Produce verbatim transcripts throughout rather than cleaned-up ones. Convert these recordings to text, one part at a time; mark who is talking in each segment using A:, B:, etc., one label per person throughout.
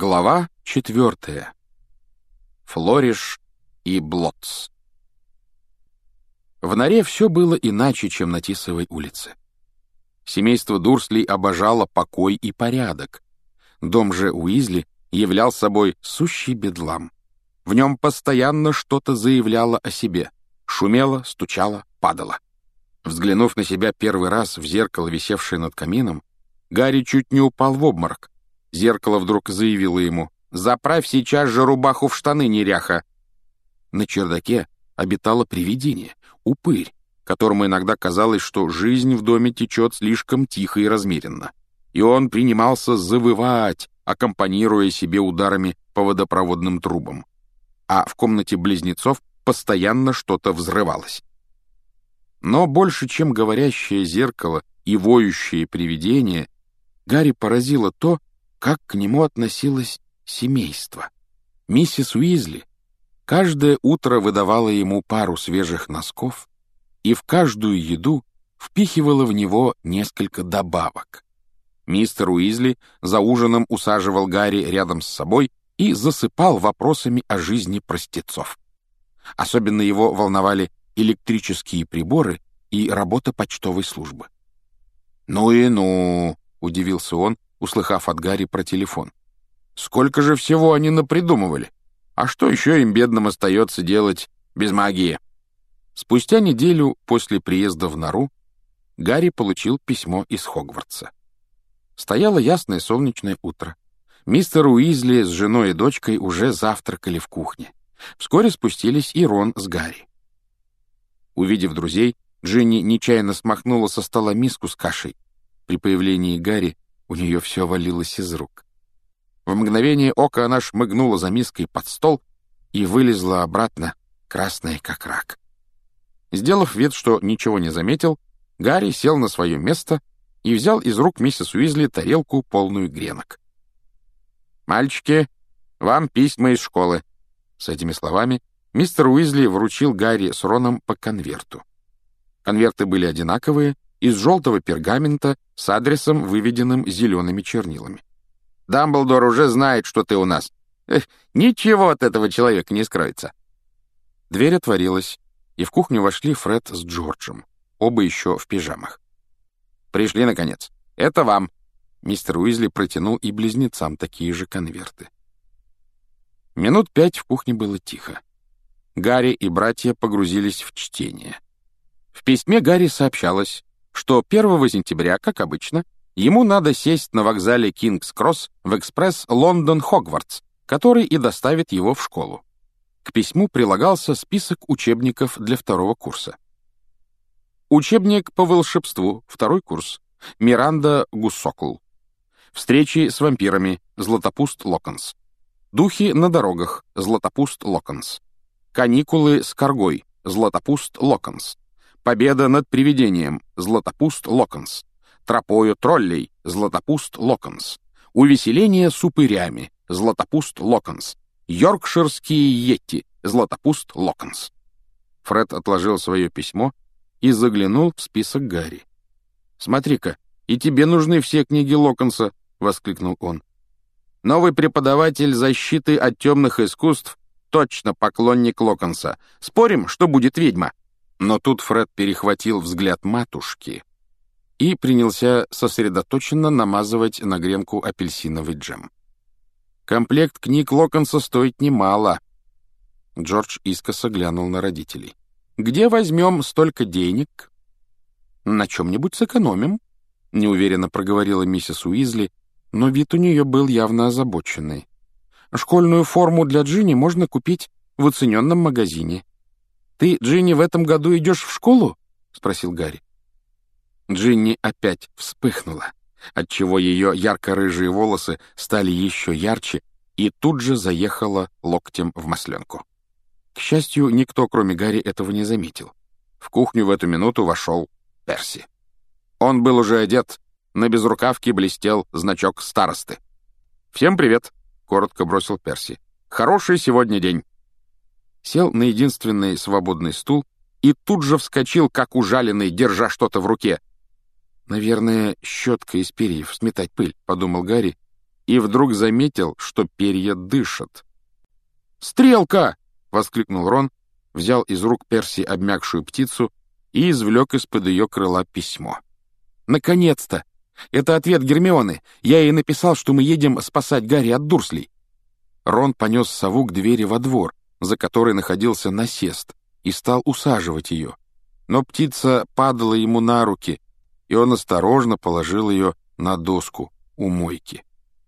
A: Глава четвертая. Флориш и Блотс. В норе все было иначе, чем на Тисовой улице. Семейство Дурслей обожало покой и порядок. Дом же Уизли являл собой сущий бедлам. В нем постоянно что-то заявляло о себе. Шумело, стучало, падало. Взглянув на себя первый раз в зеркало, висевшее над камином, Гарри чуть не упал в обморок. Зеркало вдруг заявило ему: «Заправь сейчас же рубаху в штаны, неряха!» На чердаке обитало привидение, упырь, которому иногда казалось, что жизнь в доме течет слишком тихо и размеренно. И он принимался завывать, аккомпанируя себе ударами по водопроводным трубам. А в комнате близнецов постоянно что-то взрывалось. Но больше, чем говорящее зеркало и воющее привидение, Гарри поразило то, как к нему относилось семейство. Миссис Уизли каждое утро выдавала ему пару свежих носков и в каждую еду впихивала в него несколько добавок. Мистер Уизли за ужином усаживал Гарри рядом с собой и засыпал вопросами о жизни простецов. Особенно его волновали электрические приборы и работа почтовой службы. «Ну и ну!» — удивился он, услыхав от Гарри про телефон. «Сколько же всего они напридумывали! А что еще им, бедным, остается делать без магии?» Спустя неделю после приезда в нору Гарри получил письмо из Хогвартса. Стояло ясное солнечное утро. Мистер Уизли с женой и дочкой уже завтракали в кухне. Вскоре спустились и Рон с Гарри. Увидев друзей, Джинни нечаянно смахнула со стола миску с кашей. При появлении Гарри у нее все валилось из рук. В мгновение ока она шмыгнула за миской под стол и вылезла обратно, красная как рак. Сделав вид, что ничего не заметил, Гарри сел на свое место и взял из рук миссис Уизли тарелку, полную гренок. «Мальчики, вам письма из школы». С этими словами мистер Уизли вручил Гарри с Роном по конверту. Конверты были одинаковые, из желтого пергамента с адресом, выведенным зелеными чернилами. «Дамблдор уже знает, что ты у нас. Эх, ничего от этого человека не скроется». Дверь отворилась, и в кухню вошли Фред с Джорджем, оба еще в пижамах. «Пришли, наконец. Это вам». Мистер Уизли протянул и близнецам такие же конверты. Минут пять в кухне было тихо. Гарри и братья погрузились в чтение. В письме Гарри сообщалось, что первого сентября, как обычно, ему надо сесть на вокзале Кингс-Кросс в экспресс Лондон-Хогвартс, который и доставит его в школу. К письму прилагался список учебников для второго курса. Учебник по волшебству, второй курс, Миранда Гуссокл. Встречи с вампирами, Златопуст Локонс. Духи на дорогах, Златопуст Локонс. Каникулы с коргой, Златопуст Локонс. Победа над привидением, Златопуст Локонс. Тропою троллей, Златопуст Локонс. Увеселение с упырями, Златопуст Локонс. Йоркширские йети, Златопуст Локонс. Фред отложил свое письмо и заглянул в список Гарри. «Смотри-ка, и тебе нужны все книги Локонса», — воскликнул он. «Новый преподаватель защиты от темных искусств точно поклонник Локонса. Спорим, что будет ведьма?» Но тут Фред перехватил взгляд матушки и принялся сосредоточенно намазывать на гренку апельсиновый джем. «Комплект книг Локонса стоит немало». Джордж искоса глянул на родителей. «Где возьмем столько денег?» «На чем-нибудь сэкономим», — неуверенно проговорила миссис Уизли, но вид у нее был явно озабоченный. «Школьную форму для Джинни можно купить в оцененном магазине». «Ты, Джинни, в этом году идешь в школу?» — спросил Гарри. Джинни опять вспыхнула, отчего ее ярко-рыжие волосы стали еще ярче, и тут же заехала локтем в масленку. К счастью, никто, кроме Гарри, этого не заметил. В кухню в эту минуту вошел Перси. Он был уже одет, на безрукавке блестел значок старосты. «Всем привет», — коротко бросил Перси. «Хороший сегодня день». Сел на единственный свободный стул и тут же вскочил, как ужаленный, держа что-то в руке. «Наверное, щетка из перьев сметать пыль», — подумал Гарри, и вдруг заметил, что перья дышат. «Стрелка!» — воскликнул Рон, взял из рук Перси обмякшую птицу и извлек из-под ее крыла письмо. «Наконец-то! Это ответ Гермионы. Я ей написал, что мы едем спасать Гарри от Дурслей». Рон понес сову к двери во двор, за которой находился насест, и стал усаживать ее. Но птица падала ему на руки, и он осторожно положил ее на доску у мойки.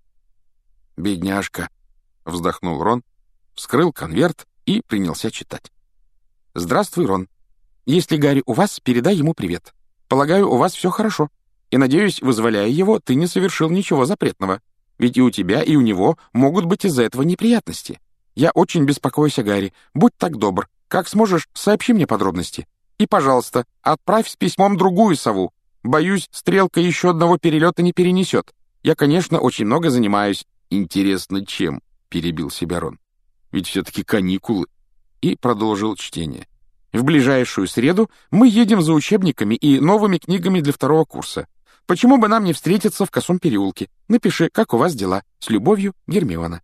A: «Бедняжка», — вздохнул Рон, вскрыл конверт и принялся читать. «Здравствуй, Рон. Если Гарри у вас, передай ему привет. Полагаю, у вас все хорошо. И, надеюсь, вызволяя его, ты не совершил ничего запретного. Ведь и у тебя, и у него могут быть из-за этого неприятности. Я очень беспокоюсь о Гарри. Будь так добр. Как сможешь, сообщи мне подробности. И, пожалуйста, отправь с письмом другую сову. Боюсь, стрелка еще одного перелета не перенесет. Я, конечно, очень много занимаюсь». «Интересно, чем?» — перебил себя Рон. «Ведь все-таки каникулы». И продолжил чтение. «В ближайшую среду мы едем за учебниками и новыми книгами для второго курса. Почему бы нам не встретиться в Косом переулке? Напиши, как у вас дела. С любовью, Гермиона».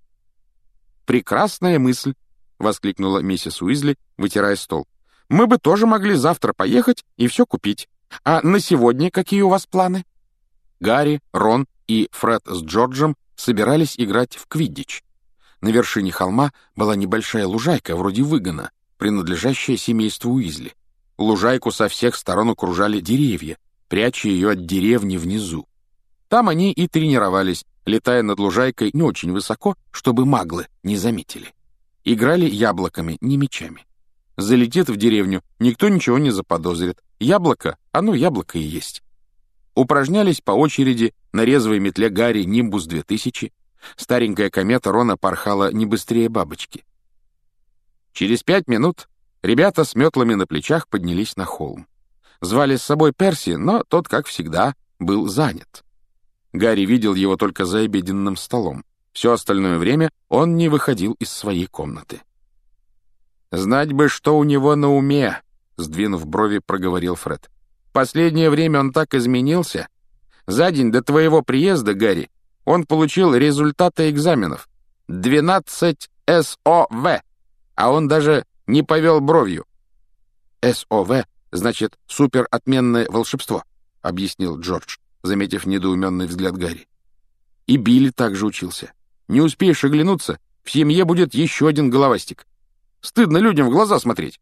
A: «Прекрасная мысль», — воскликнула миссис Уизли, вытирая стол. «Мы бы тоже могли завтра поехать и все купить. А на сегодня какие у вас планы?» Гарри, Рон и Фред с Джорджем собирались играть в квиддич. На вершине холма была небольшая лужайка, вроде выгона, принадлежащая семейству Уизли. Лужайку со всех сторон окружали деревья, пряча ее от деревни внизу. Там они и тренировались, летая над лужайкой не очень высоко, чтобы маглы не заметили. Играли яблоками, не мячами. Залетит в деревню, никто ничего не заподозрит. Яблоко, оно яблоко и есть. Упражнялись по очереди на резвой метле Гарри «Нимбус две тысячи». Старенькая комета Рона порхала не быстрее бабочки. Через пять минут ребята с метлами на плечах поднялись на холм. Звали с собой Перси, но тот, как всегда, был занят. Гарри видел его только за обеденным столом. Все остальное время он не выходил из своей комнаты. «Знать бы, что у него на уме», — сдвинув брови, проговорил Фред. «Последнее время он так изменился. За день до твоего приезда, Гарри, он получил результаты экзаменов. двенадцать эс о вэ, а он даже не повел бровью». «эс о вэ значит суперотменное волшебство», — объяснил Джордж, заметив недоуменный взгляд Гарри. «И Билли также учился. Не успеешь оглянуться, в семье будет еще один головастик. Стыдно людям в глаза смотреть».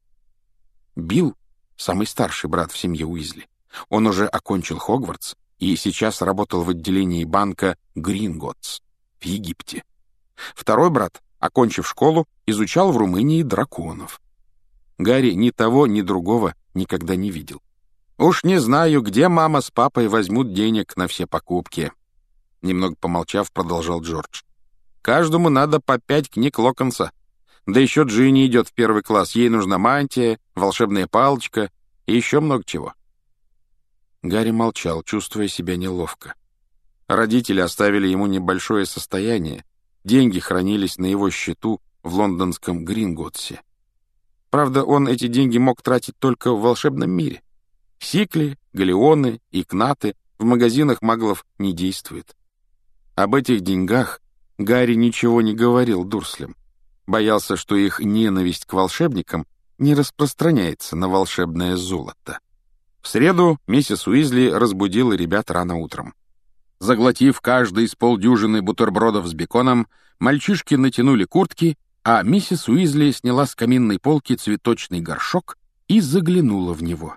A: Билл — самый старший брат в семье Уизли. Он уже окончил Хогвартс и сейчас работал в отделении банка Гринготтс в Египте. Второй брат, окончив школу, изучал в Румынии драконов. Гарри ни того, ни другого никогда не видел. «Уж не знаю, где мама с папой возьмут денег на все покупки», — немного помолчав, продолжал Джордж. «Каждому надо по пять книг Локонса. Да еще Джинни идет в первый класс. Ей нужна мантия, волшебная палочка и еще много чего». Гарри молчал, чувствуя себя неловко. Родители оставили ему небольшое состояние. Деньги хранились на его счету в лондонском Гринготтсе. Правда, он эти деньги мог тратить только в волшебном мире. Сикли, галеоны и кнаты в магазинах маглов не действуют. Об этих деньгах Гарри ничего не говорил Дурслям. Боялся, что их ненависть к волшебникам не распространяется на волшебное золото. В среду миссис Уизли разбудила ребят рано утром. Заглотив каждый из полдюжины бутербродов с беконом, мальчишки натянули куртки, а миссис Уизли сняла с каминной полки цветочный горшок и заглянула в него.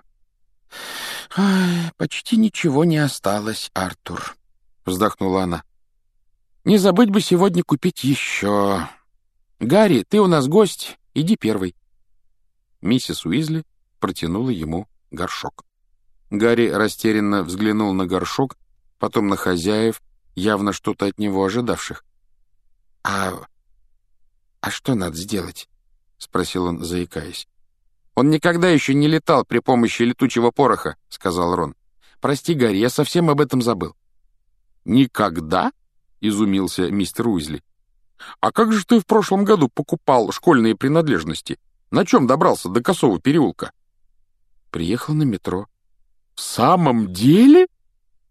A: «Ай, почти ничего не осталось, Артур», — вздохнула она. «Не забыть бы сегодня купить еще. Гарри, ты у нас гость, иди первый». Миссис Уизли протянула ему горшок. Гарри растерянно взглянул на горшок, потом на хозяев, явно что-то от него ожидавших. «А... а что надо сделать?» — спросил он, заикаясь. «Он никогда еще не летал при помощи летучего пороха», — сказал Рон. «Прости, Гарри, я совсем об этом забыл». «Никогда?» — изумился мистер Уизли. «А как же ты в прошлом году покупал школьные принадлежности? На чем добрался до Косого переулка?» «Приехал на метро». «В самом деле?»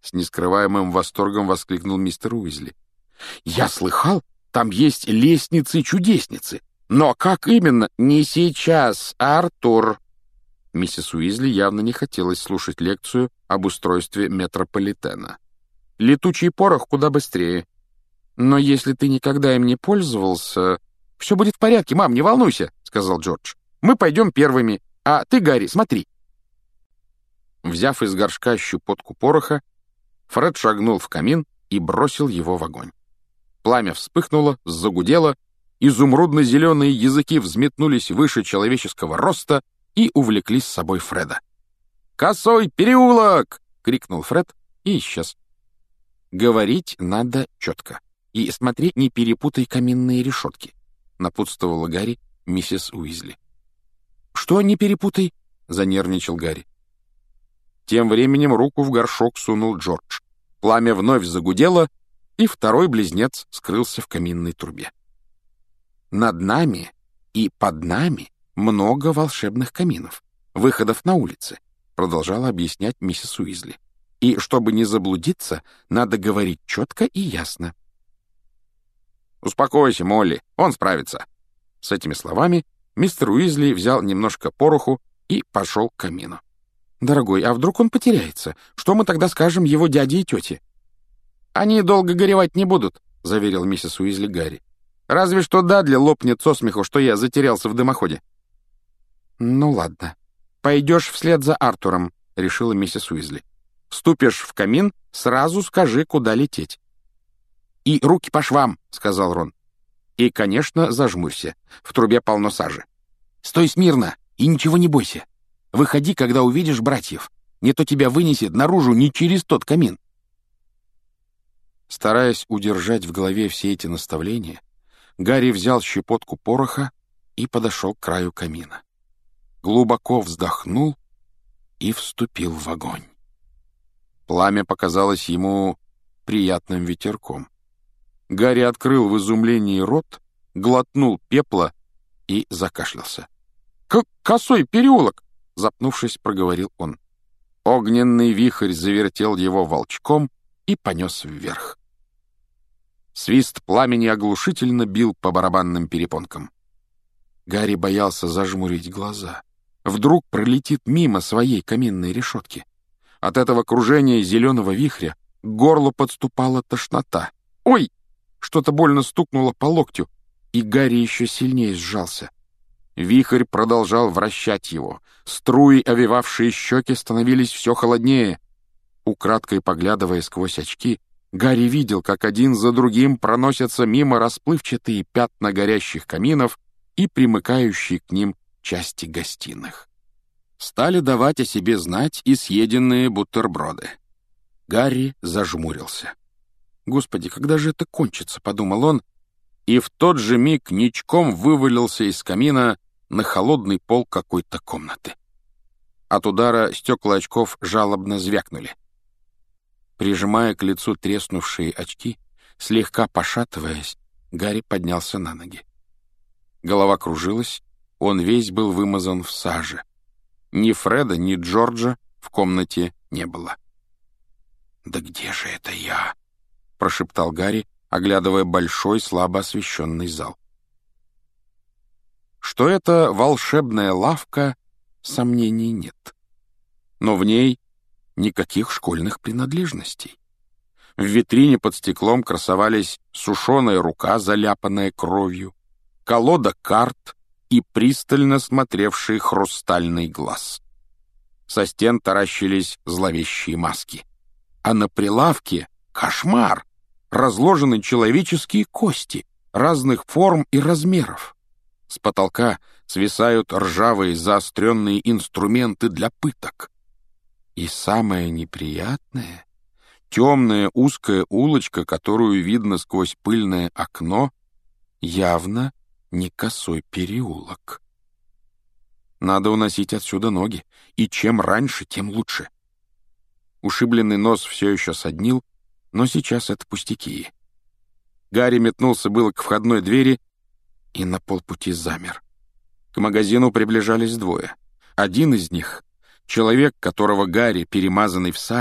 A: С нескрываемым восторгом воскликнул мистер Уизли. «Я слыхал, там есть лестницы-чудесницы. Но как именно? Не сейчас, Артур!» Миссис Уизли явно не хотелось слушать лекцию об устройстве метрополитена. «Летучий порох куда быстрее. Но если ты никогда им не пользовался...» «Все будет в порядке, мам, не волнуйся», — сказал Джордж. «Мы пойдем первыми, а ты, Гарри, смотри». Взяв из горшка щепотку пороха, Фред шагнул в камин и бросил его в огонь. Пламя вспыхнуло, загудело, изумрудно-зеленые языки взметнулись выше человеческого роста и увлекли с собой Фреда. «Косой переулок!» — крикнул Фред и исчез. «Говорить надо четко. И смотри, не перепутай каминные решетки», — напутствовала Гарри миссис Уизли. «Что не перепутай?» — занервничал Гарри. Тем временем руку в горшок сунул Джордж. Пламя вновь загудело, и второй близнец скрылся в каминной трубе. «Над нами и под нами много волшебных каминов, выходов на улицы», — продолжала объяснять миссис Уизли. «И чтобы не заблудиться, надо говорить четко и ясно». «Успокойся, Молли, он справится». С этими словами мистер Уизли взял немножко пороху и пошел к камину. «Дорогой, а вдруг он потеряется? Что мы тогда скажем его дяде и тете?» «Они долго горевать не будут», — заверил миссис Уизли Гарри. «Разве что Дадли лопнет со смеху, что я затерялся в дымоходе». «Ну ладно. Пойдешь вслед за Артуром», — решила миссис Уизли. «Вступишь в камин, сразу скажи, куда лететь». «И руки по швам», — сказал Рон. «И, конечно, зажмурься. В трубе полно сажи. Стой смирно и ничего не бойся. Выходи, когда увидишь братьев. Не то тебя вынесет наружу не через тот камин». Стараясь удержать в голове все эти наставления, Гарри взял щепотку пороха и подошел к краю камина. Глубоко вздохнул и вступил в огонь. Пламя показалось ему приятным ветерком. Гарри открыл в изумлении рот, глотнул пепла и закашлялся. «Как косой переулок!» — запнувшись, проговорил он. Огненный вихрь завертел его волчком и понес вверх. Свист пламени оглушительно бил по барабанным перепонкам. Гарри боялся зажмурить глаза. Вдруг пролетит мимо своей каминной решетки. От этого кружения зеленого вихря к горлу подступала тошнота. «Ой!» — что-то больно стукнуло по локтю, и Гарри еще сильнее сжался. Вихрь продолжал вращать его. Струи, овевавшие щеки, становились все холоднее. Украдкой поглядывая сквозь очки, Гарри видел, как один за другим проносятся мимо расплывчатые пятна горящих каминов и примыкающие к ним части гостиных. Стали давать о себе знать и съеденные бутерброды. Гарри зажмурился. «Господи, когда же это кончится?» — подумал он, и в тот же миг ничком вывалился из камина на холодный пол какой-то комнаты. От удара стекла очков жалобно звякнули. Прижимая к лицу треснувшие очки, слегка пошатываясь, Гарри поднялся на ноги. Голова кружилась, он весь был вымазан в саже. Ни Фреда, ни Джорджа в комнате не было. «Да где же это я?» — прошептал Гарри, оглядывая большой, слабо освещенный зал. Что это волшебная лавка, сомнений нет. Но в ней никаких школьных принадлежностей. В витрине под стеклом красовались сушеная рука, заляпанная кровью, колода карт и пристально смотревший хрустальный глаз. Со стен таращились зловещие маски. А на прилавке — кошмар! Разложены человеческие кости разных форм и размеров. С потолка свисают ржавые заостренные инструменты для пыток. И самое неприятное — темная узкая улочка, которую видно сквозь пыльное окно, явно не косой переулок. Надо уносить отсюда ноги, и чем раньше, тем лучше. Ушибленный нос все еще соднил, но сейчас это пустяки. Гарри метнулся было к входной двери и на полпути замер. К магазину приближались двое. Один из них — человек, которого Гарри, перемазанный в саже,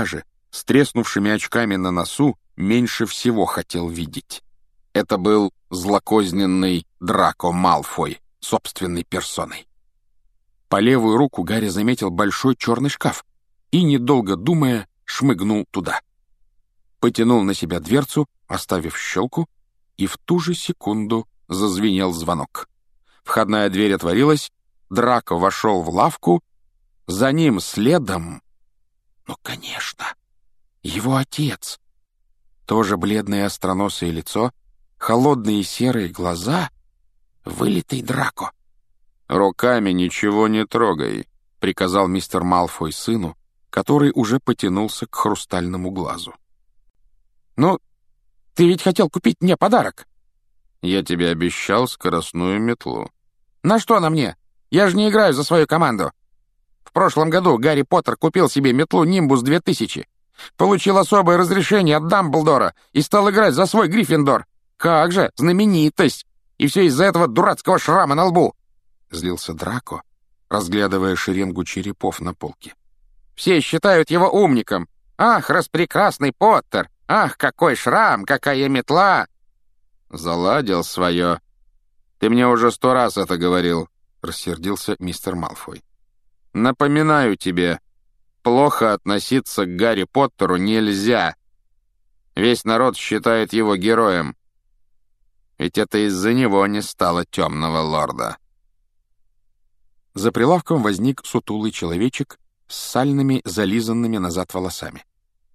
A: с треснувшими очками на носу, меньше всего хотел видеть. Это был злокозненный Драко Малфой собственной персоной. По левую руку Гарри заметил большой черный шкаф и, недолго думая, шмыгнул туда. Потянул на себя дверцу, оставив щелку, и в ту же секунду зазвенел звонок. Входная дверь отворилась, Драко вошел в лавку, за ним следом... Ну, конечно, его отец. Тоже бледное остроносое лицо, холодные серые глаза, вылитый Драко. «Руками ничего не трогай», — приказал мистер Малфой сыну, который уже потянулся к хрустальному глазу. «Ну, ты ведь хотел купить мне подарок?» «Я тебе обещал скоростную метлу». «На что она мне? Я же не играю за свою команду. В прошлом году Гарри Поттер купил себе метлу Нимбус две тысячи, получил особое разрешение от Дамблдора и стал играть за свой Гриффиндор. Как же, знаменитость! И все из-за этого дурацкого шрама на лбу!» Злился Драко, разглядывая шеренгу черепов на полке. «Все считают его умником. Ах, распрекрасный Поттер! Ах, какой шрам, какая метла!» «Заладил свое. Ты мне уже сто раз это говорил», — рассердился мистер Малфой. «Напоминаю тебе, плохо относиться к Гарри Поттеру нельзя. Весь народ считает его героем. Ведь это из-за него не стало темного лорда». За прилавком возник сутулый человечек с сальными, зализанными назад волосами.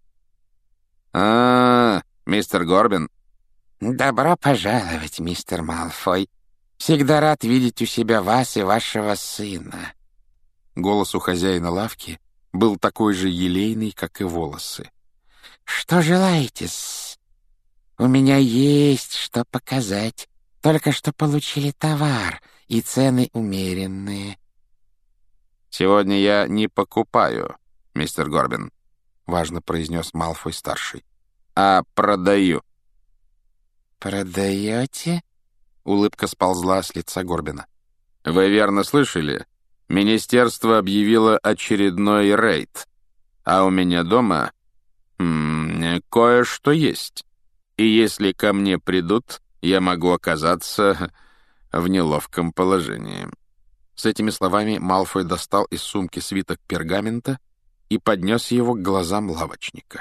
A: «А, мистер Горбин». «Добро пожаловать, мистер Малфой. Всегда рад видеть у себя вас и вашего сына». Голос у хозяина лавки был такой же елейный, как и волосы. «Что желаете-с? У меня есть что показать. Только что получили товар, и цены умеренные». «Сегодня я не покупаю, мистер Горбин», — важно произнес Малфой-старший, — «а продаю». «Продаете?» — улыбка сползла с лица Горбина. «Вы верно слышали? Министерство объявило очередной рейд, а у меня дома м-м, кое-что есть. И если ко мне придут, я могу оказаться в неловком положении». С этими словами Малфой достал из сумки свиток пергамента и поднес его к глазам лавочника.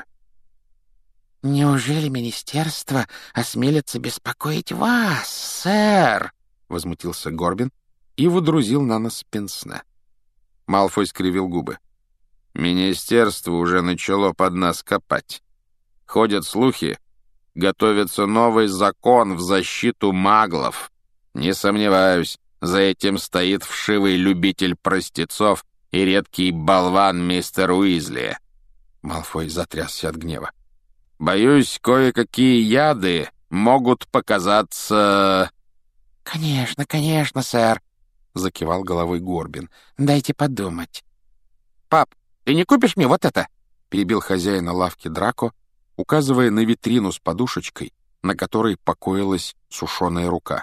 A: «Неужели министерство осмелится беспокоить вас, сэр?» — возмутился Горбин и водрузил на нос пенсне. Малфой скривил губы. «Министерство уже начало под нас копать. Ходят слухи, готовится новый закон в защиту маглов. Не сомневаюсь, за этим стоит вшивый любитель простецов и редкий болван мистер Уизли». Малфой затрясся от гнева. «Боюсь, кое-какие яды могут показаться...» «Конечно, конечно, сэр», — закивал головой Горбин. «Дайте подумать». «Пап, ты не купишь мне вот это?» — перебил хозяина лавки Драко, указывая на витрину с подушечкой, на которой покоилась сушеная рука.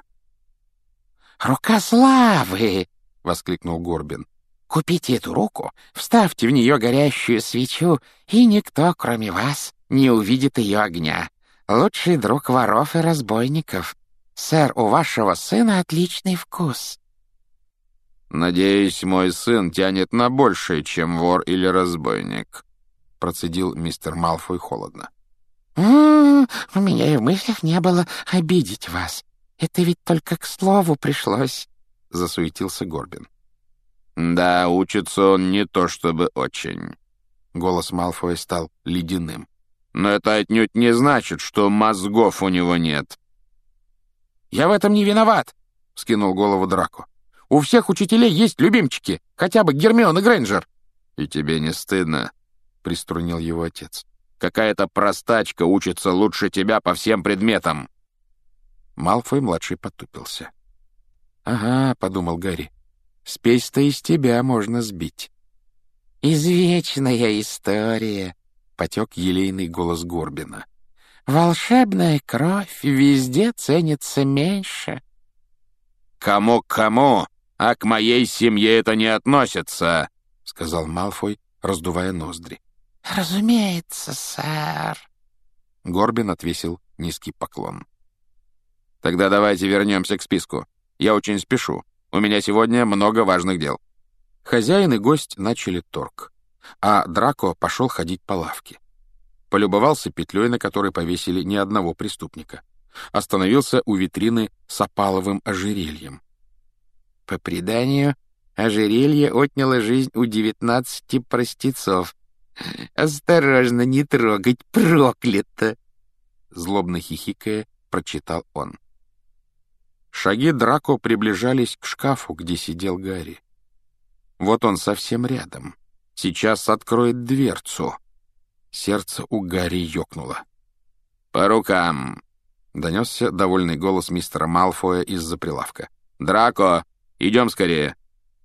A: «Рука славы!» — воскликнул Горбин. «Купите эту руку, вставьте в нее горящую свечу, и никто, кроме вас, не увидит ее огня. Лучший друг воров и разбойников. Сэр, у вашего сына отличный вкус». «Надеюсь, мой сын тянет на большее, чем вор или разбойник», — процедил мистер Малфой холодно. «М-м, у меня и в мыслях не было обидеть вас. Это ведь только к слову пришлось», — засуетился Горбин. «Да, учится он не то чтобы очень». Голос Малфоя стал ледяным. «Но это отнюдь не значит, что мозгов у него нет». «Я в этом не виноват», — вскинул голову Драко. «У всех учителей есть любимчики, хотя бы Гермиона Грейнджер». «И тебе не стыдно?» — приструнил его отец. «Какая-то простачка учится лучше тебя по всем предметам». Малфой-младший потупился. «Ага», — подумал Гарри, — «спесь-то из тебя можно сбить». «Извечная история», — потек елейный голос Горбина. «Волшебная кровь везде ценится меньше». «Кому к кому, а к моей семье это не относится», — сказал Малфой, раздувая ноздри.
B: «Разумеется, сэр».
A: Горбин отвесил низкий поклон. «Тогда давайте вернемся к списку. Я очень спешу. У меня сегодня много важных дел». Хозяин и гость начали торг, а Драко пошел ходить по лавке. Полюбовался петлей, на которой повесили ни одного преступника. Остановился у витрины с опаловым ожерельем.
B: По преданию, ожерелье отняло жизнь у девятнадцати простецов. «Осторожно, не трогать, проклято!»
A: Злобно хихикая, прочитал он. Шаги Драко приближались к шкафу, где сидел Гарри. Вот он совсем рядом. Сейчас откроет дверцу. Сердце у Гарри ёкнуло. «По рукам!» — донесся довольный голос мистера Малфоя из-за прилавка. «Драко, идем скорее!»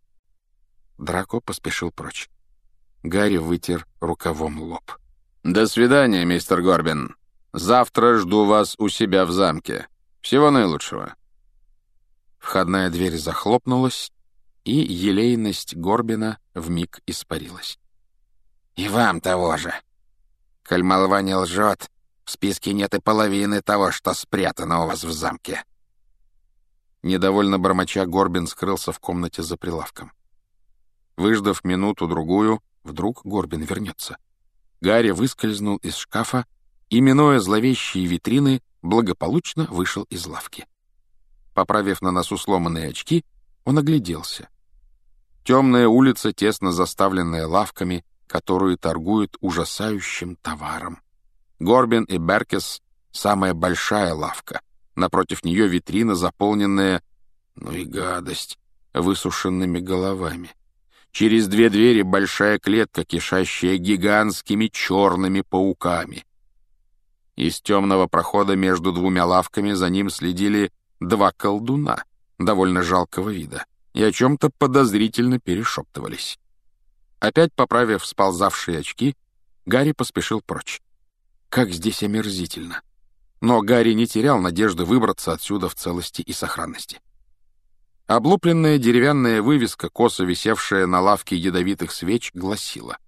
A: Драко поспешил прочь. Гарри вытер рукавом лоб. «До свидания, мистер Горбин. Завтра жду вас у себя в замке. Всего наилучшего». Входная дверь захлопнулась, и елейность Горбина вмиг испарилась.
B: «И вам того же. Коль молва не лжет, в списке нет и половины того, что спрятано у вас в замке».
A: Недовольно бормоча, Горбин скрылся в комнате за прилавком. Выждав минуту-другую, вдруг Горбин вернется. Гарри выскользнул из шкафа и, минуя зловещие витрины, благополучно вышел из лавки. Поправив на носу сломанные очки, он огляделся. Темная улица, тесно заставленная лавками, которые торгуют ужасающим товаром. Горбин и Беркес — самая большая лавка. Напротив нее витрина, заполненная, ну и гадость, высушенными головами. Через две двери большая клетка, кишащая гигантскими черными пауками. Из темного прохода между двумя лавками за ним следили два колдуна, довольно жалкого вида, и о чем-то подозрительно перешептывались. Опять поправив сползавшие очки, Гарри поспешил прочь. Как здесь омерзительно! Но Гарри не терял надежды выбраться отсюда в целости и сохранности. Облупленная деревянная вывеска, косо висевшая на лавке ядовитых свеч, гласила: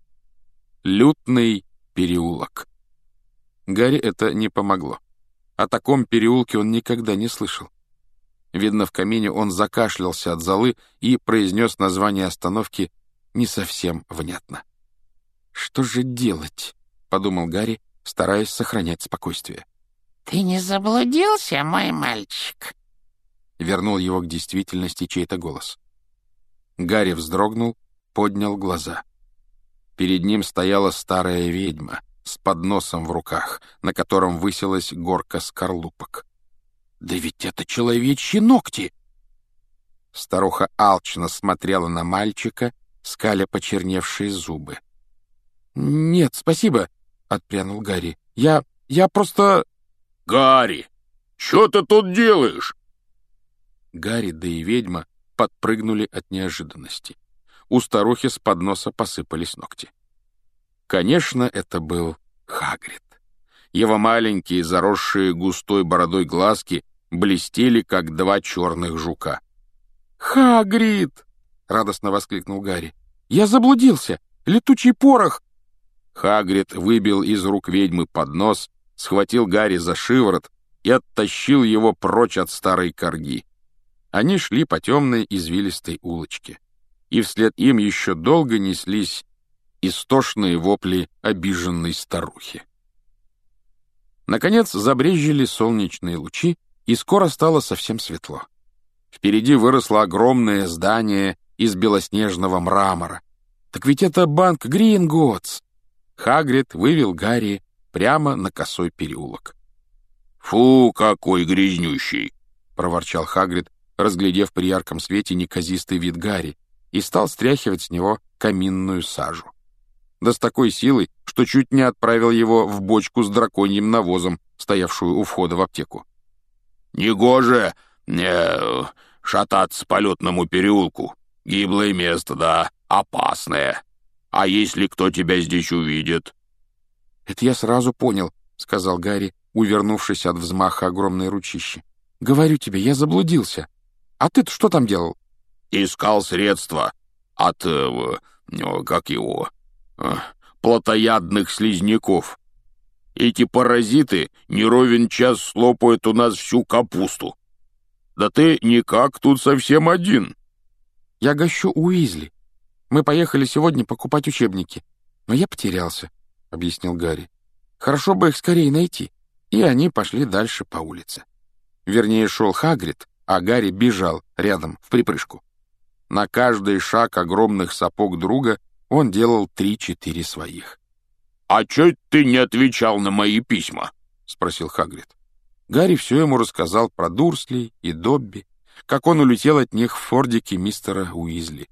A: «Лютный переулок». Гарри это не помогло. О таком переулке он никогда не слышал. Видно, в камине он закашлялся от золы и произнес название остановки не совсем внятно. «Что же делать?» — подумал Гарри, стараясь сохранять спокойствие.
B: «Ты не заблудился, мой мальчик?»
A: Вернул его к действительности чей-то голос. Гарри вздрогнул, поднял глаза. Перед ним стояла старая ведьма с подносом в руках, на котором высилась горка скорлупок. «Да ведь это человечьи ногти!» Старуха алчно смотрела на мальчика, скаля почерневшие зубы. «Нет, спасибо», — отпрянул Гарри. «Я... я просто...»
C: «Гарри, что ты тут делаешь?»
A: Гарри, да и ведьма подпрыгнули от неожиданности. У старухи с подноса посыпались ногти. Конечно, это был Хагрид. Его маленькие, заросшие густой бородой глазки блестели, как два черных жука. «Хагрид!» — радостно воскликнул Гарри. «Я заблудился! Летучий порох!» Хагрид выбил из рук ведьмы поднос, схватил Гарри за шиворот и оттащил его прочь от старой корги. Они шли по темной извилистой улочке, и вслед им еще долго неслись истошные вопли обиженной старухи. Наконец забрезжили солнечные лучи, и скоро стало совсем светло. Впереди выросло огромное здание из белоснежного мрамора. Так ведь это банк Гринготts! Хагрид вывел Гарри прямо на косой переулок.
C: «Фу, какой грязнющий!»
A: — проворчал Хагрид, разглядев при ярком свете неказистый вид Гарри, и стал стряхивать с него каминную сажу. Да с такой силой, что чуть не отправил его в бочку с драконьим навозом, стоявшую у входа в аптеку.
C: «Негоже э, шататься по лютному переулку. Гиблое место, да, опасное. А если кто тебя здесь увидит?»
A: «Это я сразу понял», — сказал Гарри, увернувшись от взмаха огромной ручищи. «Говорю тебе, я заблудился. А ты-то что там делал?»
C: «Искал средства от... Э, э, как его... Э, плотоядных слизняков. Эти паразиты не ровен час слопают у нас всю капусту. Да ты никак тут совсем один.
A: Я гощу Уизли. Мы поехали сегодня покупать учебники, но я потерялся, — объяснил Гарри. Хорошо бы их скорее найти. И они пошли дальше по улице. Вернее, шел Хагрид, а Гарри бежал рядом, в припрыжку. На каждый шаг огромных сапог друга он делал три-четыре своих.
C: «А чё ты не отвечал на мои письма?» — спросил Хагрид.
A: Гарри все ему рассказал про Дурслей и Добби, как он улетел от них в фордике мистера Уизли.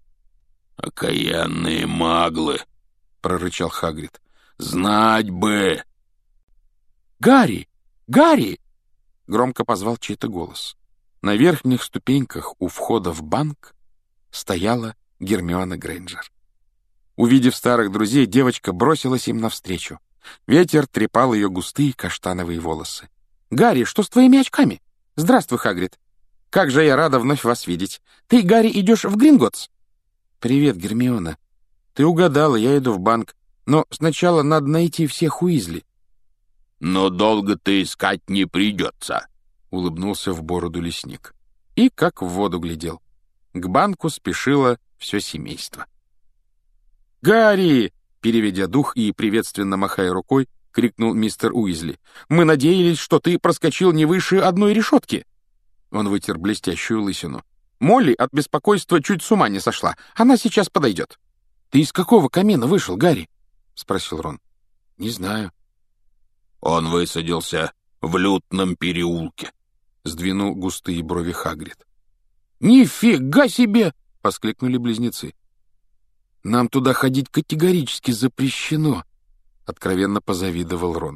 C: «Окаянные маглы!» — прорычал Хагрид. «Знать бы!»
A: «Гарри! Гарри!» — громко позвал чей-то голос. На верхних ступеньках у входа в банк стояла Гермиона Грейнджер. Увидев старых друзей, девочка бросилась им навстречу. Ветер трепал ее густые каштановые волосы. «Гарри, что с твоими очками? Здравствуй, Хагрид. Как же я рада вновь вас видеть. Ты, Гарри, идешь в Гринготтс?» «Привет, Гермиона. Ты угадала, я иду в банк. Но сначала надо найти всех Уизли».
C: «Но долго-то искать не придется», — улыбнулся в бороду лесник.
A: И как в воду глядел. К банку спешило все семейство. «Гарри!» — переведя дух и приветственно махая рукой, крикнул мистер Уизли. «Мы надеялись, что ты проскочил не выше одной решетки». Он вытер блестящую лысину. «Молли от беспокойства чуть с ума не сошла. Она сейчас подойдет». «Ты из какого камина вышел, Гарри?» — спросил Рон. «Не знаю».
C: «Он высадился в лютном переулке», — сдвинул густые брови Хагрид.
A: «Нифига себе!» — воскликнули близнецы. «Нам туда ходить категорически запрещено», — откровенно позавидовал Рон.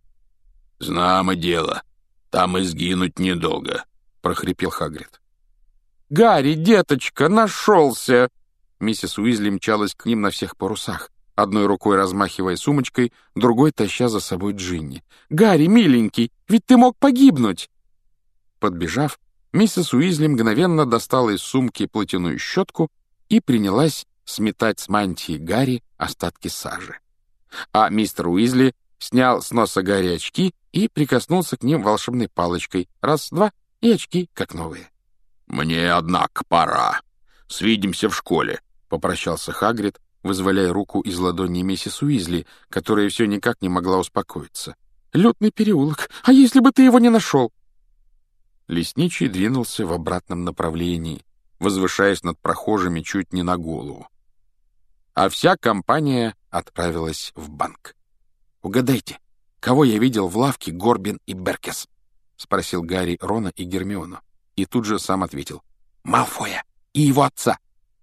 C: «Знамо дело. Там и сгинуть недолго», — прохрипел Хагрид.
A: «Гарри, деточка, нашелся!» Миссис Уизли мчалась к ним на всех парусах, одной рукой размахивая сумочкой, другой таща за собой Джинни. «Гарри, миленький, ведь ты мог погибнуть!» Подбежав, миссис Уизли мгновенно достала из сумки платяную щетку и принялась сметать с мантии Гарри остатки сажи. А мистер Уизли снял с носа Гарри очки и прикоснулся к ним волшебной палочкой. Раз-два, и очки как новые.
C: «Мне, однако, пора. Свидимся в школе»,
A: — попрощался Хагрид, вызволяя руку из ладони миссис Уизли, которая все никак не могла успокоиться. «Лютный переулок! А если бы ты его не нашел?» Лесничий двинулся в обратном направлении, возвышаясь над прохожими чуть не на голову. А вся компания отправилась в банк. «Угадайте, кого я видел в лавке Горбин и Беркес?» — спросил Гарри Рона и Гермиону. И тут же сам ответил. «Малфоя и его отца».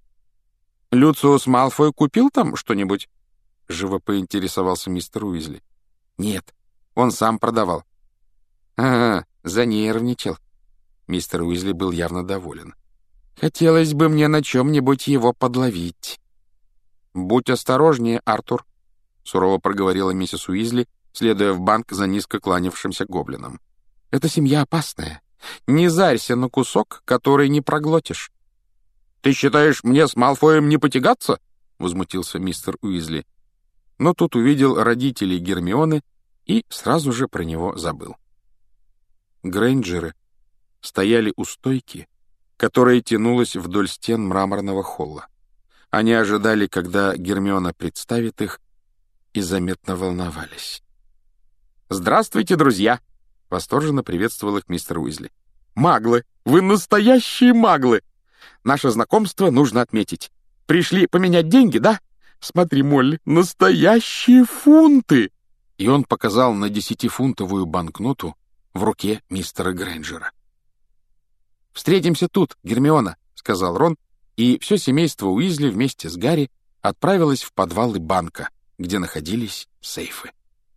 A: «Люциус Малфой купил там что-нибудь?» — живо поинтересовался мистер Уизли. «Нет, он сам продавал». «Ага, занервничал». Мистер Уизли был явно доволен. «Хотелось бы мне на чем-нибудь его подловить». «Будь осторожнее, Артур», — сурово проговорила миссис Уизли, следуя в банк за низко кланявшимся гоблином. «Эта семья опасная. Не зарься на кусок, который не проглотишь». «Ты считаешь, мне с Малфоем не потягаться?» — возмутился мистер Уизли. Но тут увидел родителей Гермионы и сразу же про него забыл. Грейнджеры стояли у стойки, которая тянулась вдоль стен мраморного холла. Они ожидали, когда Гермиона представит их, и заметно волновались. «Здравствуйте, друзья!» — восторженно приветствовал их мистер Уизли. «Маглы! Вы настоящие маглы! Наше знакомство нужно отметить. Пришли поменять деньги, да? Смотри, Молли, настоящие фунты!» И он показал на десятифунтовую банкноту в руке мистера Грейнджера. «Встретимся тут, Гермиона», — сказал Рон, и все семейство Уизли вместе с Гарри отправилось в подвалы банка, где находились сейфы.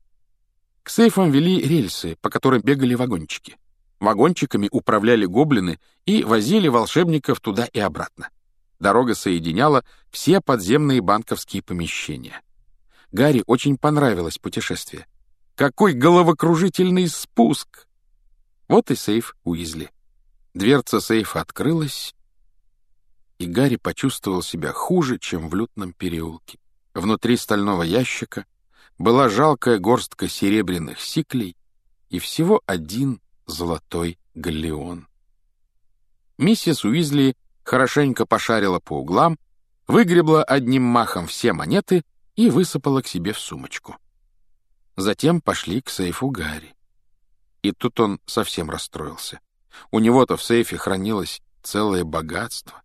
A: К сейфам вели рельсы, по которым бегали вагончики. Вагончиками управляли гоблины и возили волшебников туда и обратно. Дорога соединяла все подземные банковские помещения. Гарри очень понравилось путешествие. Какой головокружительный спуск! Вот и сейф Уизли. Дверца сейфа открылась, и Гарри почувствовал себя хуже, чем в лютном переулке. Внутри стального ящика была жалкая горстка серебряных сиклей и всего один золотой галлеон. Миссис Уизли хорошенько пошарила по углам, выгребла одним махом все монеты и высыпала к себе в сумочку. Затем пошли к сейфу Гарри. И тут он совсем расстроился. У него-то в сейфе хранилось целое богатство.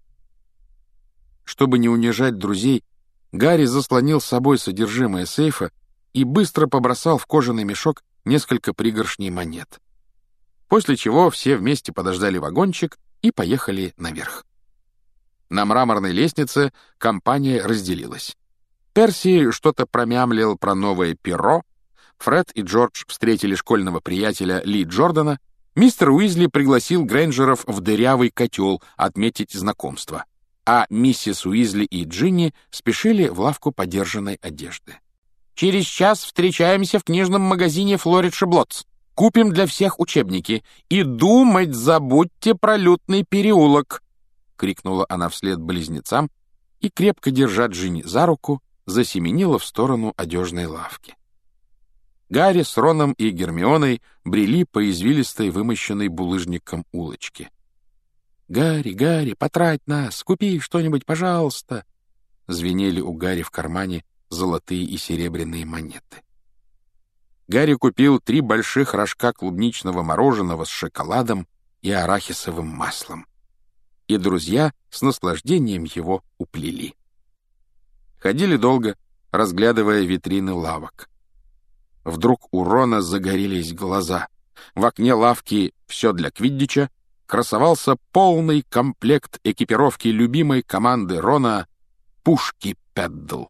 A: Чтобы не унижать друзей, Гарри заслонил с собой содержимое сейфа и быстро побросал в кожаный мешок несколько пригоршней монет. После чего все вместе подождали вагончик и поехали наверх. На мраморной лестнице компания разделилась. Перси что-то промямлил про новое перо, Фред и Джордж встретили школьного приятеля Ли Джордана, мистер Уизли пригласил Грейнджеров в дырявый котел отметить знакомство, а миссис Уизли и Джинни спешили в лавку подержанной одежды. «Через час встречаемся в книжном магазине Флоридж и Блотс. Купим для всех учебники. И думать забудьте про лютный переулок!» — крикнула она вслед близнецам и, крепко держа Джинни за руку, засеменила в сторону одежной лавки. Гарри с Роном и Гермионой брели по извилистой, вымощенной булыжником улочке. «Гарри, Гарри, потрать нас! Купи что-нибудь, пожалуйста!» Звенели у Гарри в кармане золотые и серебряные монеты. Гарри купил три больших рожка клубничного мороженого с шоколадом и арахисовым маслом. И друзья с наслаждением его уплели. Ходили долго, разглядывая витрины лавок. Вдруг у Рона загорелись глаза. В окне лавки «Все для квиддича» красовался полный комплект экипировки любимой команды Рона «Пушки Пэддл».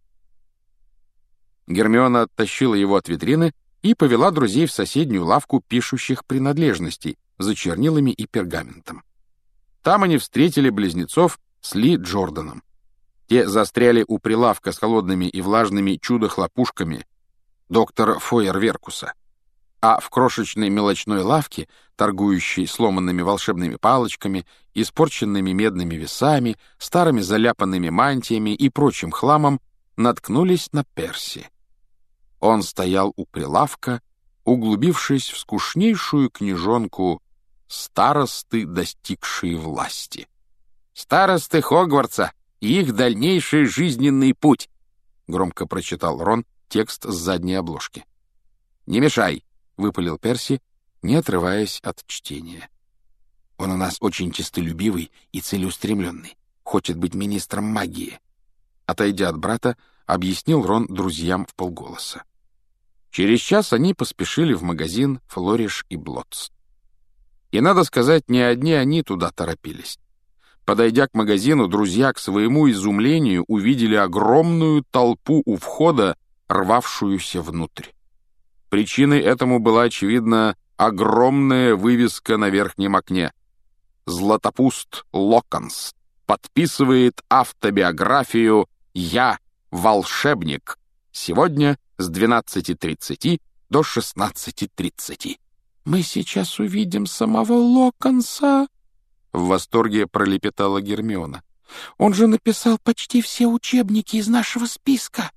A: Гермиона оттащила его от витрины и повела друзей в соседнюю лавку пишущих принадлежностей за чернилами и пергаментом. Там они встретили близнецов с Ли Джорданом. Те застряли у прилавка с холодными и влажными чудо-хлопушками доктора Фойерверкуса, а в крошечной мелочной лавке, торгующей сломанными волшебными палочками, испорченными медными весами, старыми заляпанными мантиями и прочим хламом, наткнулись на Перси. Он стоял у прилавка, углубившись в скучнейшую книжонку «Старосты, достигшие власти». «Старосты Хогвартса и их дальнейший жизненный путь», — громко прочитал Рон текст с задней обложки. «Не мешай», — выпалил Перси, не отрываясь от чтения. «Он у нас очень честолюбивый и целеустремленный, хочет быть министром магии», — отойдя от брата, объяснил Рон друзьям вполголоса. Через час они поспешили в магазин «Флоридж и Блотс». И, надо сказать, не одни они туда торопились. Подойдя к магазину, друзья к своему изумлению увидели огромную толпу у входа, рвавшуюся внутрь. Причиной этому была, очевидно, огромная вывеска на верхнем окне. «Златопуст Локонс подписывает автобиографию «Я волшебник» сегодня с двенадцати тридцати до шестнадцати тридцати. «Мы сейчас увидим самого Локонса!» — в восторге пролепетала Гермиона. «Он же написал почти все учебники из нашего списка!»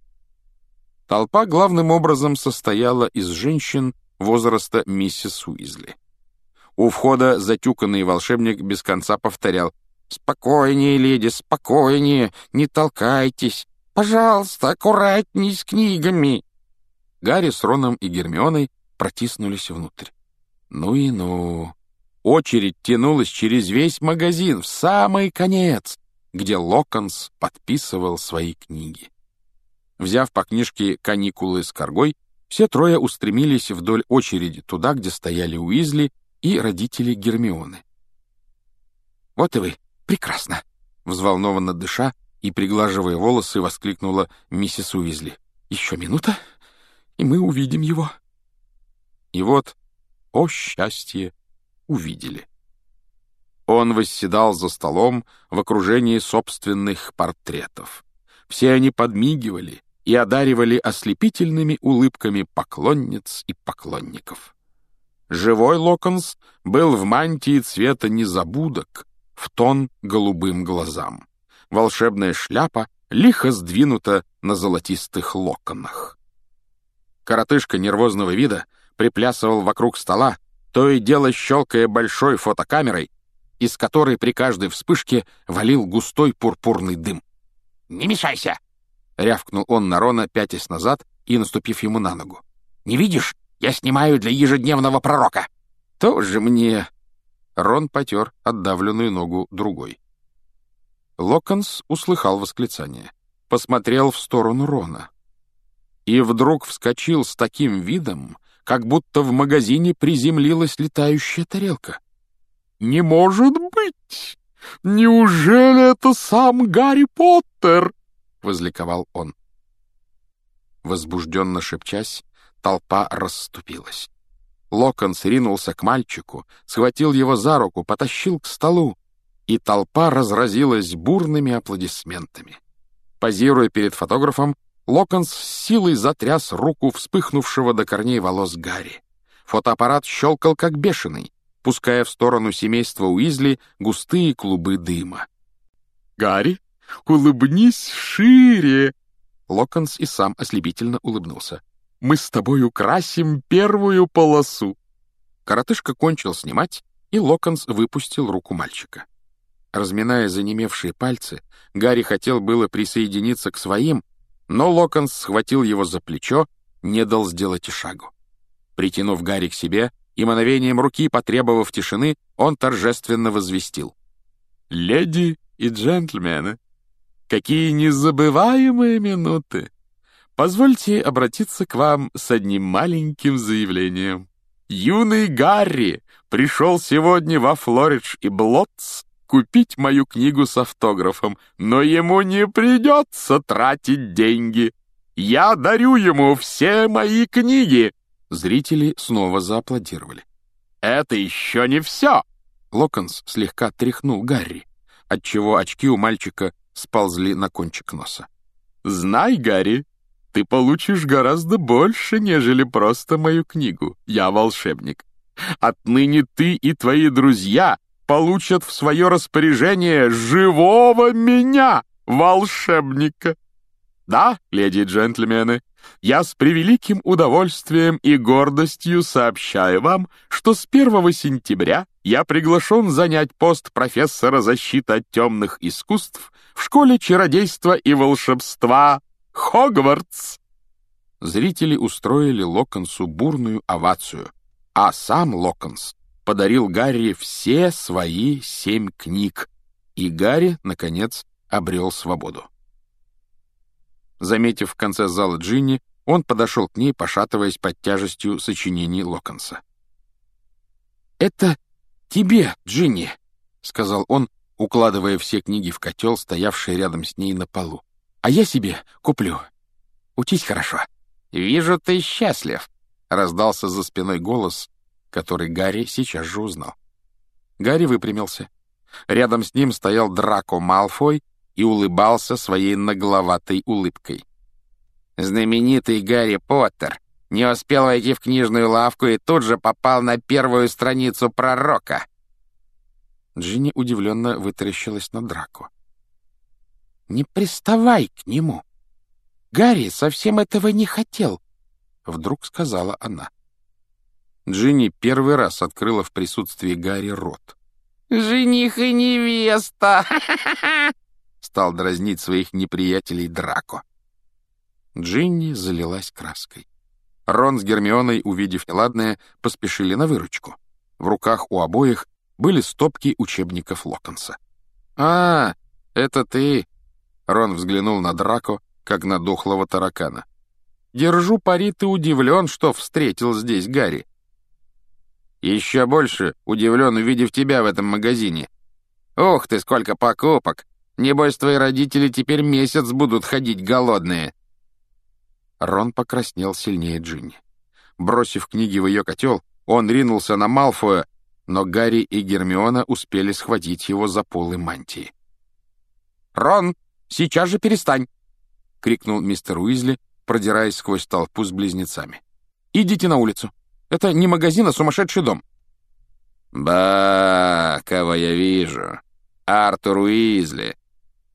A: Толпа главным образом состояла из женщин возраста миссис Уизли. У входа затюканный волшебник без конца повторял: «Спокойнее, леди, спокойнее, не толкайтесь. Пожалуйста, аккуратней с книгами». Гарри с Роном и Гермионой протиснулись внутрь. Ну и ну. Очередь тянулась через весь магазин в самый конец, где Локонс подписывал свои книги. Взяв по книжке «Каникулы с Каргой», все трое устремились вдоль очереди туда, где стояли Уизли и родители Гермионы. «Вот и вы! Прекрасно!» — взволнованно дыша и приглаживая волосы, воскликнула миссис Уизли. «Еще минута, и мы увидим его». И вот, о счастье, увидели. Он восседал за столом в окружении собственных портретов. Все они подмигивали и одаривали ослепительными улыбками поклонниц и поклонников. Живой Локонс был в мантии цвета незабудок, в тон голубым глазам. Волшебная шляпа лихо сдвинута на золотистых локонах. Коротышка нервозного вида приплясывал вокруг стола, то и дело щелкая большой фотокамерой, из которой при каждой вспышке валил густой пурпурный дым. «Не мешайся!» — рявкнул он на Рона, пятясь назад и наступив ему на ногу. «Не видишь? Я снимаю для ежедневного пророка!» «Тоже мне!» Рон потер отдавленную ногу другой. Локонс услыхал восклицание, посмотрел в сторону Рона и вдруг вскочил с таким видом, как будто в магазине приземлилась летающая тарелка. «Не может быть! Неужели это сам Гарри Поттер?» — возликовал он. Возбужденно шепчась, толпа расступилась. Локонс ринулся к мальчику, схватил его за руку, потащил к столу, и толпа разразилась бурными аплодисментами. Позируя перед фотографом, Локонс с силой затряс руку вспыхнувшего до корней волос Гарри. Фотоаппарат щелкал как бешеный, пуская в сторону семейства Уизли густые клубы дыма. «Гарри, улыбнись шире!» Локонс и сам ослепительно улыбнулся. «Мы с тобой украсим первую полосу!» Коротышка кончил снимать, и Локонс выпустил руку мальчика. Разминая занемевшие пальцы, Гарри хотел было присоединиться к своим, но Локонс схватил его за плечо, не дал сделать и шагу. Притянув Гарри к себе и мановением руки, потребовав тишины, он торжественно возвестил: «Леди и джентльмены, какие незабываемые минуты! Позвольте обратиться к вам с одним маленьким заявлением. Юный Гарри пришел сегодня во Флоридж и Блоттс купить мою книгу с автографом, но ему не придется тратить деньги. Я дарю ему все мои книги!» Зрители снова зааплодировали. «Это еще не все!» Локонс слегка тряхнул Гарри, отчего очки у мальчика сползли на кончик носа. «Знай, Гарри, ты получишь гораздо больше, нежели просто мою книгу. Я волшебник. Отныне ты и твои друзья получат в свое распоряжение живого меня, волшебника. Да, леди и джентльмены, я с превеликим удовольствием и гордостью сообщаю вам, что с первого сентября я приглашен занять пост профессора защиты от темных искусств в школе чародейства и волшебства Хогвартс». Зрители устроили Локонсу бурную овацию, а сам Локонс подарил Гарри все свои семь книг, и Гарри, наконец, обрел свободу. Заметив в конце зала Джинни, он подошел к ней, пошатываясь под тяжестью сочинений Локонса. «Это тебе, Джинни», — сказал он, укладывая все книги в котел, стоявший рядом с ней на полу. «А я себе куплю. Учись хорошо». «Вижу, ты счастлив», — раздался за спиной голос, который Гарри сейчас же узнал. Гарри выпрямился. Рядом с ним стоял Драко Малфой и улыбался своей нагловатой улыбкой. «Знаменитый Гарри Поттер не успел войти в книжную лавку и тут же попал на первую страницу пророка». Джинни удивленно вытаращилась на Драко. «Не приставай к нему. Гарри совсем этого не хотел», — вдруг сказала она. Джинни первый раз открыла в присутствии Гарри рот. «Жених и невеста!» — стал дразнить своих неприятелей Драко. Джинни залилась краской. Рон с Гермионой, увидев неладное, поспешили на выручку. В руках у обоих были стопки учебников Локонса. «А, это ты!» — Рон взглянул на Драко, как на дохлого таракана. «Держу пари, ты удивлен, что встретил здесь Гарри». «Еще больше удивлен, увидев тебя в этом магазине. Ух ты, сколько покупок! Небось, твои родители теперь месяц будут ходить голодные». Рон покраснел сильнее Джинни. Бросив книги в ее котел, он ринулся на Малфоя, но Гарри и Гермиона успели схватить его за полы мантии. «Рон, сейчас же перестань!» — крикнул мистер Уизли, продираясь сквозь толпу с близнецами. «Идите на улицу. Это не магазин, а сумасшедший дом».
B: «Ба, кого я вижу? Артур Уизли.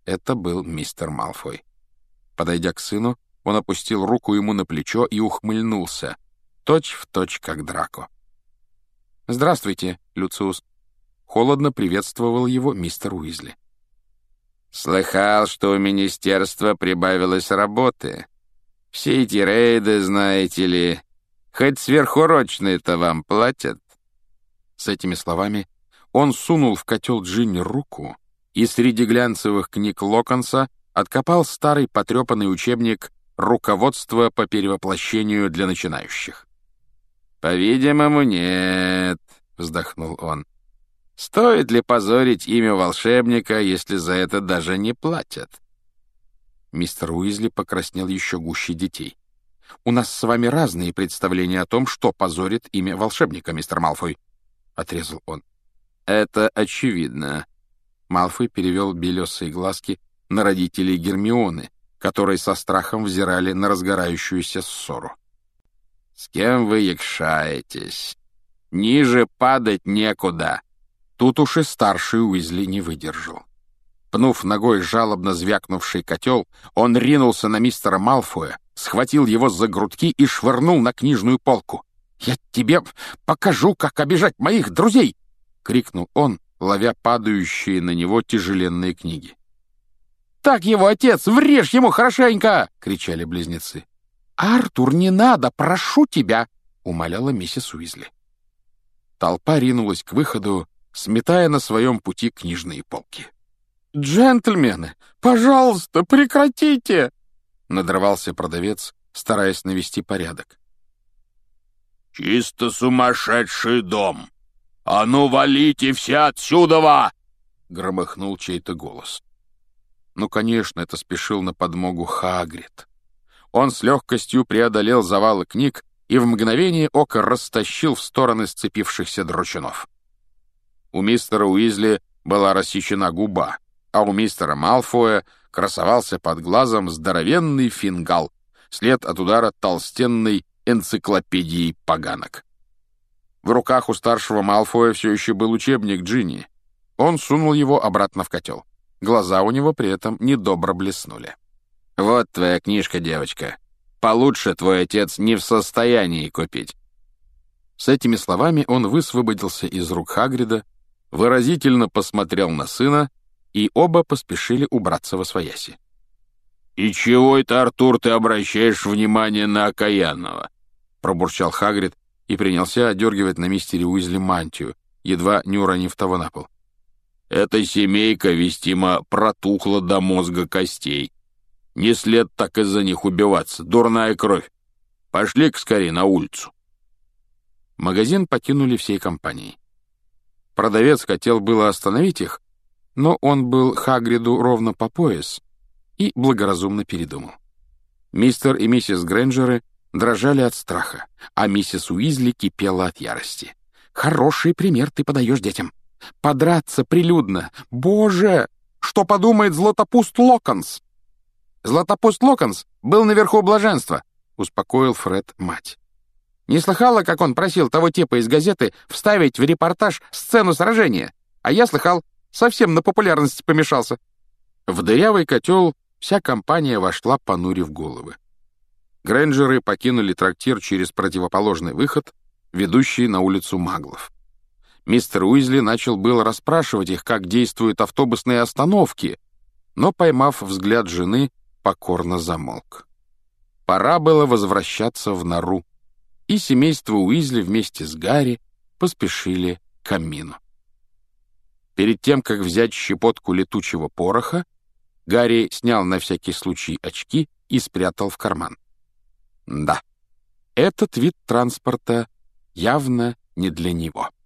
A: Это был мистер Малфой. Подойдя к сыну, он опустил руку ему на плечо и ухмыльнулся, точь в точь, как Драко. «Здравствуйте, Люциус!» Холодно приветствовал его мистер Уизли.
B: «Слыхал, что у министерства прибавилось работы. Все эти рейды, знаете ли, хоть сверхурочные-то вам платят».
A: С этими словами он сунул в котел Джинни руку и среди глянцевых книг Локонса откопал старый потрепанный учебник «Руководство по перевоплощению для начинающих».
B: «По-видимому, нет», — вздохнул он. «Стоит ли позорить имя волшебника, если за это даже не платят?»
A: Мистер Уизли покраснел еще гуще детей. «У нас с вами разные представления о том, что позорит имя волшебника, мистер Малфой», — отрезал он.
B: «Это очевидно».
A: Малфой перевел белесые глазки на родителей Гермионы, которые со страхом взирали на разгорающуюся ссору.
B: «С кем вы якшаетесь? Ниже падать некуда».
A: Тут уж и старший Уизли не выдержал. Пнув ногой жалобно звякнувший котел, он ринулся на мистера Малфоя, схватил его за грудки и швырнул на книжную полку. «Я тебе покажу, как обижать моих друзей!» — крикнул он, ловя падающие на него тяжеленные книги. «Так его, отец! Врежь ему хорошенько!» — кричали близнецы. «Артур, не надо! Прошу тебя!» — умоляла миссис Уизли. Толпа ринулась к выходу, сметая на своем пути книжные полки. «Джентльмены, пожалуйста, прекратите!» — надрывался продавец, стараясь навести порядок.
C: «Чисто сумасшедший дом! А ну, валите все отсюда!» —
A: громыхнул чей-то голос. Ну, конечно, это спешил на подмогу Хагрид. Он с легкостью преодолел завалы книг и в мгновение ока растащил в стороны сцепившихся дручунов. У мистера Уизли была рассечена губа, а у мистера Малфоя красовался под глазом здоровенный фингал, след от удара толстенной энциклопедии поганок. В руках у старшего Малфоя все еще был учебник Джинни. Он сунул его обратно в котел. Глаза у него при этом недобро блеснули.
B: «Вот твоя книжка, девочка. Получше твой отец не в состоянии купить».
A: С этими словами он высвободился из рук Хагрида, выразительно посмотрел на сына, и оба поспешили убраться восвояси.
C: «И чего это, Артур, ты обращаешь внимание на окаянного?»
A: — пробурчал Хагрид и принялся одергивать на мистере Уизли мантию, едва не уронив того на пол.
C: «Эта семейка вестимо протухла до мозга костей. Не след так из-за них убиваться, дурная кровь. Пошли-ка скорее на улицу».
A: Магазин покинули всей компанией. Продавец хотел было остановить их, но он был Хагриду ровно по пояс и благоразумно передумал. Мистер и миссис Грэнджеры дрожали от страха, а миссис Уизли кипела от ярости. «Хороший пример ты подаешь детям. Подраться прилюдно. Боже! Что подумает Златопуст Локонс?» «Златопуст Локонс был наверху блаженства», — успокоил Фред мать. «Не слыхала, как он просил того типа из газеты вставить в репортаж сцену сражения? А я слыхал, совсем на популярности помешался». В дырявый котел вся компания вошла, понурив головы. Грэнджеры покинули трактир через противоположный выход, ведущий на улицу Маглов. Мистер Уизли начал было расспрашивать их, как действуют автобусные остановки, но, поймав взгляд жены, покорно замолк. Пора было возвращаться в нору, и семейство Уизли вместе с Гарри поспешили к камину. Перед тем, как взять щепотку летучего пороха, Гарри снял на всякий случай очки и спрятал в карман. Да, этот вид транспорта явно не для него.